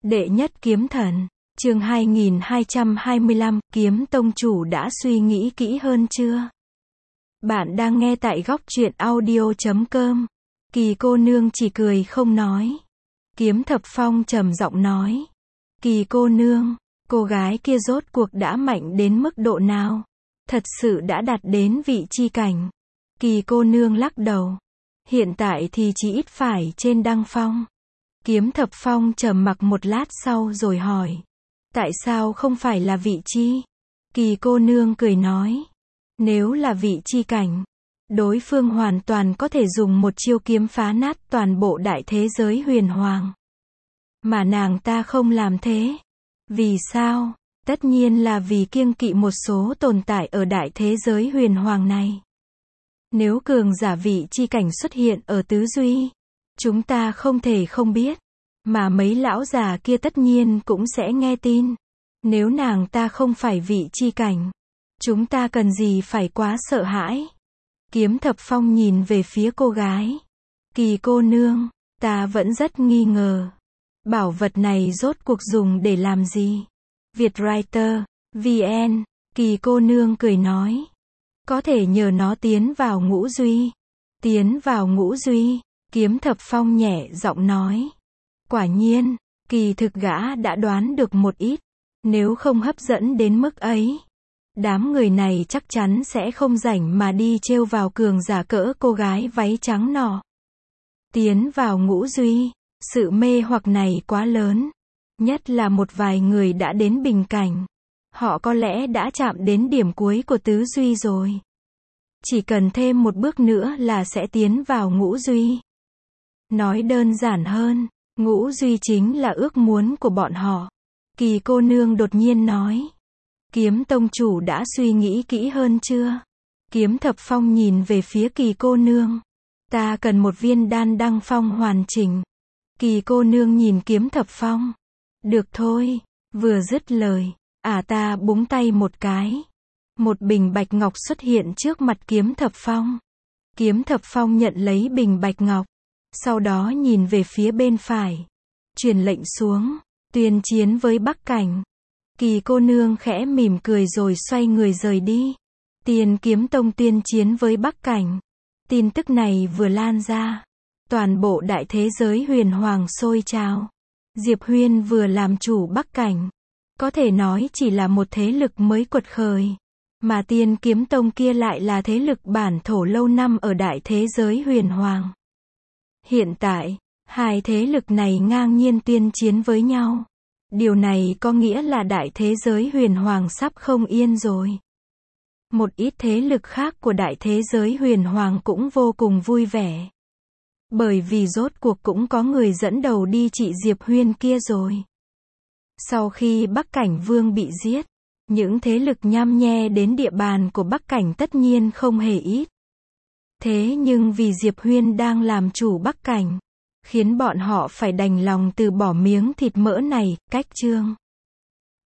Đệ nhất kiếm thần, chương 2225, kiếm tông chủ đã suy nghĩ kỹ hơn chưa? Bạn đang nghe tại góc truyện audio.com. Kỳ cô nương chỉ cười không nói. Kiếm thập phong trầm giọng nói. Kỳ cô nương, cô gái kia rốt cuộc đã mạnh đến mức độ nào? Thật sự đã đạt đến vị chi cảnh. Kỳ cô nương lắc đầu. Hiện tại thì chỉ ít phải trên đăng phong. Kiếm thập phong trầm mặc một lát sau rồi hỏi. Tại sao không phải là vị chi? Kỳ cô nương cười nói. Nếu là vị chi cảnh, đối phương hoàn toàn có thể dùng một chiêu kiếm phá nát toàn bộ đại thế giới huyền hoàng. Mà nàng ta không làm thế. Vì sao? Tất nhiên là vì kiêng kỵ một số tồn tại ở đại thế giới huyền hoàng này. Nếu cường giả vị chi cảnh xuất hiện ở tứ duy, chúng ta không thể không biết. Mà mấy lão già kia tất nhiên cũng sẽ nghe tin. Nếu nàng ta không phải vị chi cảnh, chúng ta cần gì phải quá sợ hãi. Kiếm thập phong nhìn về phía cô gái. Kỳ cô nương, ta vẫn rất nghi ngờ. Bảo vật này rốt cuộc dùng để làm gì? Vietwriter, VN, kỳ cô nương cười nói. Có thể nhờ nó tiến vào ngũ duy. Tiến vào ngũ duy, kiếm thập phong nhẹ giọng nói. Quả nhiên, kỳ thực gã đã đoán được một ít. Nếu không hấp dẫn đến mức ấy, đám người này chắc chắn sẽ không rảnh mà đi trêu vào cường giả cỡ cô gái váy trắng nọ. Tiến vào ngũ duy, sự mê hoặc này quá lớn. Nhất là một vài người đã đến bình cảnh. Họ có lẽ đã chạm đến điểm cuối của tứ duy rồi. Chỉ cần thêm một bước nữa là sẽ tiến vào ngũ duy. Nói đơn giản hơn, ngũ duy chính là ước muốn của bọn họ. Kỳ cô nương đột nhiên nói. Kiếm tông chủ đã suy nghĩ kỹ hơn chưa? Kiếm thập phong nhìn về phía kỳ cô nương. Ta cần một viên đan đăng phong hoàn chỉnh. Kỳ cô nương nhìn kiếm thập phong. Được thôi, vừa dứt lời, ta búng tay một cái. Một bình bạch ngọc xuất hiện trước mặt kiếm thập phong. Kiếm thập phong nhận lấy bình bạch ngọc. Sau đó nhìn về phía bên phải. Truyền lệnh xuống. Tuyên chiến với Bắc Cảnh. Kỳ cô nương khẽ mỉm cười rồi xoay người rời đi. Tiên kiếm tông tuyên chiến với Bắc Cảnh. Tin tức này vừa lan ra. Toàn bộ đại thế giới huyền hoàng sôi trào. Diệp Huyên vừa làm chủ Bắc Cảnh. Có thể nói chỉ là một thế lực mới quật khởi. Mà tiên kiếm tông kia lại là thế lực bản thổ lâu năm ở đại thế giới huyền hoàng. Hiện tại, hai thế lực này ngang nhiên tuyên chiến với nhau. Điều này có nghĩa là đại thế giới huyền hoàng sắp không yên rồi. Một ít thế lực khác của đại thế giới huyền hoàng cũng vô cùng vui vẻ. Bởi vì rốt cuộc cũng có người dẫn đầu đi trị Diệp Huyên kia rồi. Sau khi Bắc Cảnh Vương bị giết, những thế lực nhăm nhe đến địa bàn của Bắc Cảnh tất nhiên không hề ít. Thế nhưng vì Diệp Huyên đang làm chủ Bắc Cảnh, khiến bọn họ phải đành lòng từ bỏ miếng thịt mỡ này, cách chương.